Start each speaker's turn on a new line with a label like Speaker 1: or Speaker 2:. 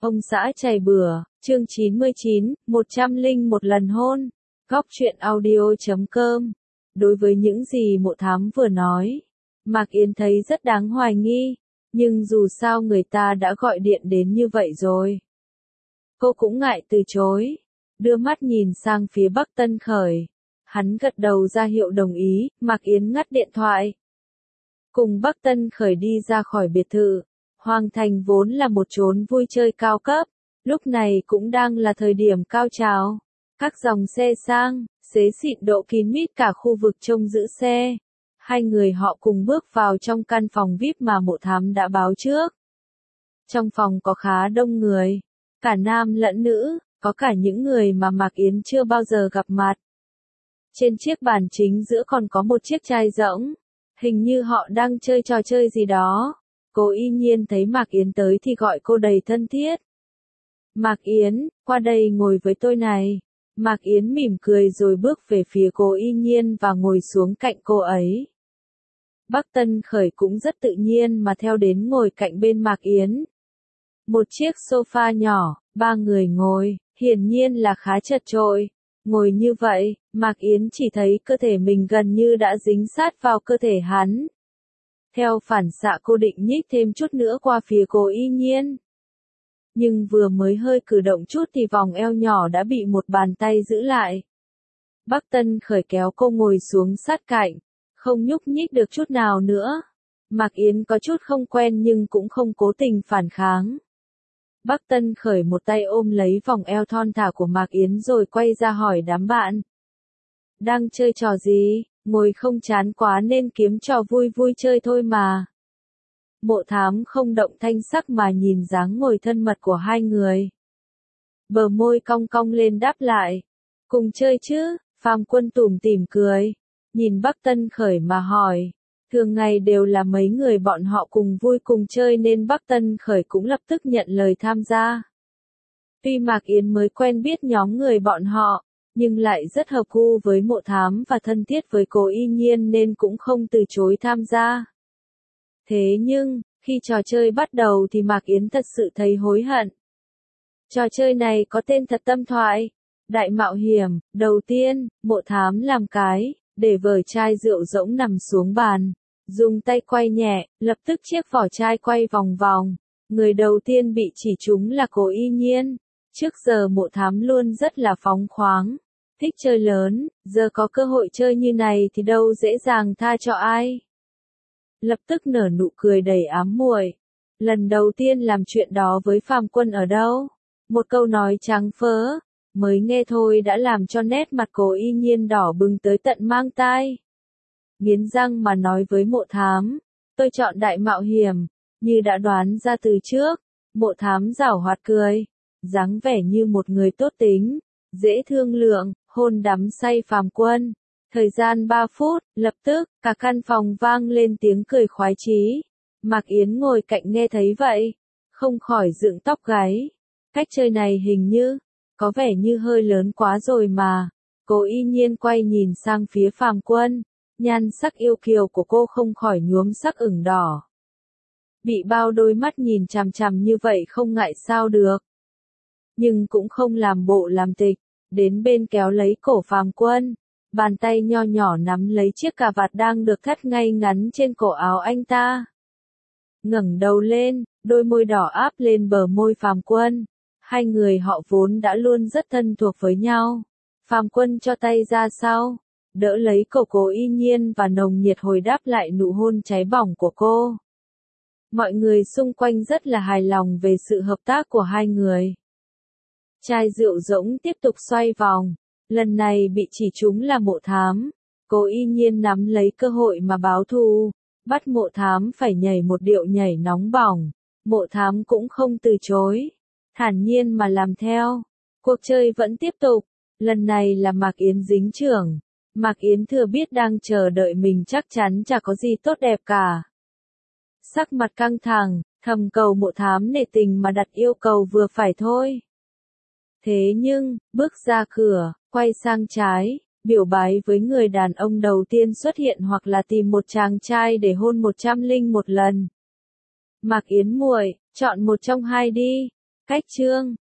Speaker 1: Ông xã chày bừa, chương 99, 101 lần hôn. Góc truyện audio.com. Đối với những gì Mộ Thám vừa nói, Mạc Yến thấy rất đáng hoài nghi, nhưng dù sao người ta đã gọi điện đến như vậy rồi. Cô cũng ngại từ chối, đưa mắt nhìn sang phía Bắc Tân Khởi. Hắn gật đầu ra hiệu đồng ý, Mạc Yến ngắt điện thoại. Cùng Bắc Tân Khởi đi ra khỏi biệt thự. Hoàng Thành vốn là một chốn vui chơi cao cấp, lúc này cũng đang là thời điểm cao trào. Các dòng xe sang, xế xịn độ kín mít cả khu vực trông giữ xe. Hai người họ cùng bước vào trong căn phòng VIP mà Mộ Thám đã báo trước. Trong phòng có khá đông người, cả nam lẫn nữ, có cả những người mà Mạc Yến chưa bao giờ gặp mặt. Trên chiếc bàn chính giữa còn có một chiếc chai rỗng, hình như họ đang chơi trò chơi gì đó. Cô Y Nhiên thấy Mạc Yến tới thì gọi cô đầy thân thiết. Mạc Yến, qua đây ngồi với tôi này. Mạc Yến mỉm cười rồi bước về phía cô Y Nhiên và ngồi xuống cạnh cô ấy. Bắc Tân Khởi cũng rất tự nhiên mà theo đến ngồi cạnh bên Mạc Yến. Một chiếc sofa nhỏ, ba người ngồi, hiển nhiên là khá chật chội. Ngồi như vậy, Mạc Yến chỉ thấy cơ thể mình gần như đã dính sát vào cơ thể hắn. Theo phản xạ cô định nhích thêm chút nữa qua phía cô Y Nhiên. Nhưng vừa mới hơi cử động chút thì vòng eo nhỏ đã bị một bàn tay giữ lại. Bắc Tân Khởi kéo cô ngồi xuống sát cạnh, không nhúc nhích được chút nào nữa. Mạc Yến có chút không quen nhưng cũng không cố tình phản kháng. Bắc Tân Khởi một tay ôm lấy vòng eo thon thả của Mạc Yến rồi quay ra hỏi đám bạn. Đang chơi trò gì? Ngồi không chán quá nên kiếm trò vui vui chơi thôi mà. Mộ Thám không động thanh sắc mà nhìn dáng ngồi thân mật của hai người. Bờ môi cong cong lên đáp lại. Cùng chơi chứ, Phàm Quân tủm tỉm cười. Nhìn Bắc Tân Khởi mà hỏi. Thường ngày đều là mấy người bọn họ cùng vui cùng chơi nên Bắc Tân Khởi cũng lập tức nhận lời tham gia. Tuy Mạc Yến mới quen biết nhóm người bọn họ, nhưng lại rất hợp gu với Mộ Thám và thân thiết với cô Y Nhiên nên cũng không từ chối tham gia. Thế nhưng, khi trò chơi bắt đầu thì Mạc Yến thật sự thấy hối hận. Trò chơi này có tên thật tâm thoại. Đại mạo hiểm, đầu tiên, Mộ Thám làm cái, để vở chai rượu rỗng nằm xuống bàn. Dùng tay quay nhẹ, lập tức chiếc vỏ chai quay vòng vòng. Người đầu tiên bị chỉ trúng là cô Y Nhiên. Trước giờ Mộ Thám luôn rất là phóng khoáng. Thích chơi lớn, giờ có cơ hội chơi như này thì đâu dễ dàng tha cho ai. Lập tức nở nụ cười đầy ám muội. Lần đầu tiên làm chuyện đó với Phàm Quân ở đâu? Một câu nói trắng phớ, mới nghe thôi đã làm cho nét mặt cô Y Nhiên đỏ bừng tới tận mang tai. Nghiến răng mà nói với Mộ Thám, tôi chọn đại mạo hiểm, như đã đoán ra từ trước. Mộ Thám giảo hoạt cười, dáng vẻ như một người tốt tính, dễ thương lượng, hôn đắm say Phàm Quân. Thời gian 3 phút, lập tức, cả căn phòng vang lên tiếng cười khoái chí. Mạc Yến ngồi cạnh nghe thấy vậy, không khỏi dựng tóc gáy. Cách chơi này hình như, có vẻ như hơi lớn quá rồi mà. Cô Y Nhiên quay nhìn sang phía Phàm Quân, nhan sắc yêu kiều của cô không khỏi nhuốm sắc ửng đỏ. Bị bao đôi mắt nhìn chằm chằm như vậy không ngại sao được. Nhưng cũng không làm bộ làm tịch, đến bên kéo lấy cổ Phàm Quân. Bàn tay nho nhỏ nắm lấy chiếc cà vạt đang được thắt ngay ngắn trên cổ áo anh ta. Ngẩng đầu lên, đôi môi đỏ áp lên bờ môi Phàm Quân. Hai người họ vốn đã luôn rất thân thuộc với nhau. Phàm Quân cho tay ra sau, đỡ lấy cổ cô Y Nhiên và nồng nhiệt hồi đáp lại nụ hôn cháy bỏng của cô. Mọi người xung quanh rất là hài lòng về sự hợp tác của hai người. Chai rượu rỗng tiếp tục xoay vòng. Lần này bị chỉ trúng là Mộ Thám. Cô Y Nhiên nắm lấy cơ hội mà báo thù, bắt Mộ Thám phải nhảy một điệu nhảy nóng bỏng. Mộ Thám cũng không từ chối, thản nhiên mà làm theo. Cuộc chơi vẫn tiếp tục. Lần này là Mạc Yến dính chưởng. Mạc Yến thừa biết đang chờ đợi mình chắc chắn chả có gì tốt đẹp cả. Sắc mặt căng thẳng, thầm cầu Mộ Thám nể tình mà đặt yêu cầu vừa phải thôi. Thế nhưng, bước ra cửa, quay sang trái, biểu bái với người đàn ông đầu tiên xuất hiện hoặc là tìm một chàng trai để hôn 101 lần. Mạc Yến muội, chọn một trong hai đi. Cách chương